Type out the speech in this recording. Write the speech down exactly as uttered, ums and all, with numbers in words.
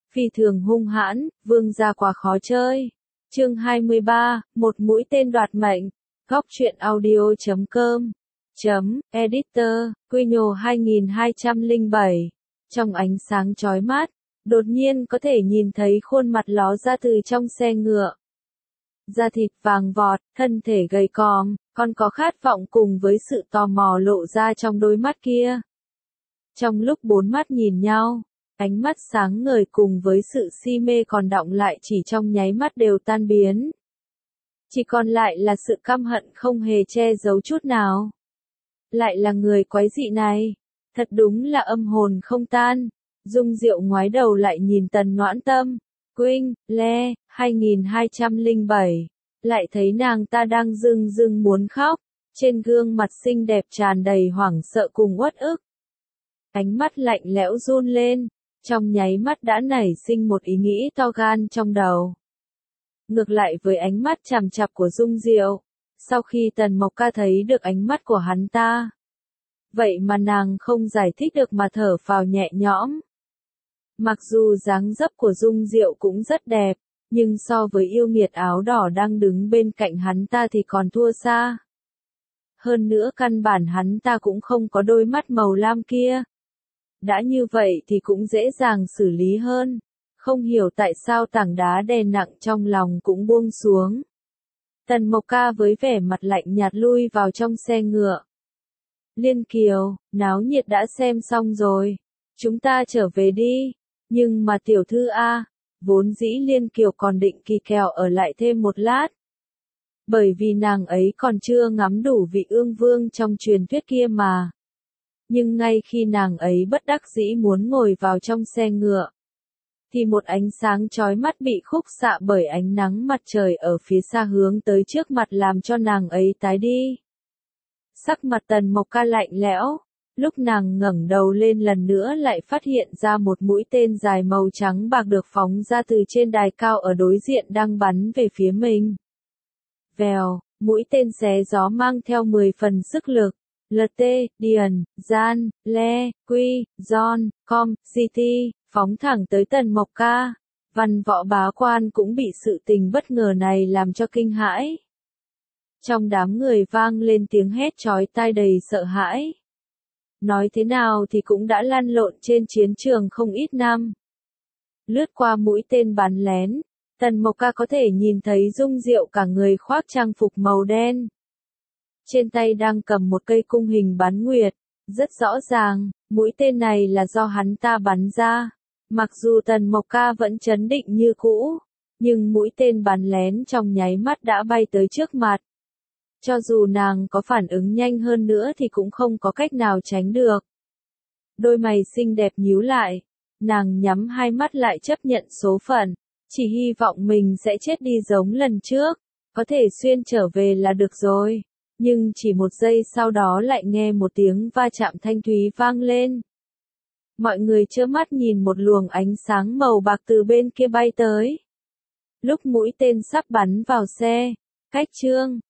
Phi thường hung hãn, vương gia quá khó chơi. Chương hai mươi ba, một mũi tên đoạt mệnh. Góc truyện audio chấm com chấm editor, Quy nhô hai nghìn hai trăm lẻ bảy. Trong ánh sáng chói mắt, đột nhiên có thể nhìn thấy khuôn mặt ló ra từ trong xe ngựa. Da thịt vàng vọt, thân thể gầy còm, còn có khát vọng cùng với sự tò mò lộ ra trong đôi mắt kia. Trong lúc bốn mắt nhìn nhau, ánh mắt sáng ngời cùng với sự si mê còn đọng lại chỉ trong nháy mắt đều tan biến. Chỉ còn lại là sự căm hận không hề che giấu chút nào. Lại là người quái dị này, thật đúng là âm hồn không tan. Dung Diệu ngoái đầu lại nhìn Tần Noãn Tâm, Quynh, Le, hai nghìn hai trăm lẻ bảy, lại thấy nàng ta đang rưng rưng muốn khóc, trên gương mặt xinh đẹp tràn đầy hoảng sợ cùng uất ức. Ánh mắt lạnh lẽo run lên, trong nháy mắt đã nảy sinh một ý nghĩ to gan trong đầu. Ngược lại với ánh mắt chằm chằm của Dung Diệu, sau khi Tần Mộc Ca thấy được ánh mắt của hắn ta, vậy mà nàng không giải thích được mà thở phào nhẹ nhõm. Mặc dù dáng dấp của Dung Diệu cũng rất đẹp, nhưng so với yêu nghiệt áo đỏ đang đứng bên cạnh hắn ta thì còn thua xa. Hơn nữa căn bản hắn ta cũng không có đôi mắt màu lam kia. Đã như vậy thì cũng dễ dàng xử lý hơn. Không hiểu tại sao tảng đá đè nặng trong lòng cũng buông xuống. Tần Mộc Ca với vẻ mặt lạnh nhạt lui vào trong xe ngựa. Liên Kiều, náo nhiệt đã xem xong rồi. Chúng ta trở về đi. Nhưng mà tiểu thư A, vốn dĩ Liên Kiều còn định kỳ kèo ở lại thêm một lát. Bởi vì nàng ấy còn chưa ngắm đủ vị ương vương trong truyền thuyết kia mà. Nhưng ngay khi nàng ấy bất đắc dĩ muốn ngồi vào trong xe ngựa, thì một ánh sáng chói mắt bị khúc xạ bởi ánh nắng mặt trời ở phía xa hướng tới trước mặt làm cho nàng ấy tái đi. Sắc mặt Tần Mộc Ca lạnh lẽo, lúc nàng ngẩng đầu lên lần nữa lại phát hiện ra một mũi tên dài màu trắng bạc được phóng ra từ trên đài cao ở đối diện đang bắn về phía mình. Vèo, mũi tên xé gió mang theo mười phần sức lực. lờ tê, Điền, Gian, Le, Quy, John, Com, giê tê, phóng thẳng tới Tần Mộc Ca. Văn Võ bá quan cũng bị sự tình bất ngờ này làm cho kinh hãi. Trong đám người vang lên tiếng hét chói tai đầy sợ hãi. Nói thế nào thì cũng đã lăn lộn trên chiến trường không ít năm. Lướt qua mũi tên bắn lén, Tần Mộc Ca có thể nhìn thấy Dung Diệu cả người khoác trang phục màu đen. Trên tay đang cầm một cây cung hình bắn nguyệt, rất rõ ràng, mũi tên này là do hắn ta bắn ra. Mặc dù Tần Mộc Ca vẫn trấn định như cũ, nhưng mũi tên bắn lén trong nháy mắt đã bay tới trước mặt. Cho dù nàng có phản ứng nhanh hơn nữa thì cũng không có cách nào tránh được. Đôi mày xinh đẹp nhíu lại, nàng nhắm hai mắt lại chấp nhận số phận, chỉ hy vọng mình sẽ chết đi giống lần trước, có thể xuyên trở về là được rồi. Nhưng chỉ một giây sau đó lại nghe một tiếng va chạm thanh thúy vang lên. Mọi người trơ mắt nhìn một luồng ánh sáng màu bạc từ bên kia bay tới. Lúc mũi tên sắp bắn vào xe, cách chương,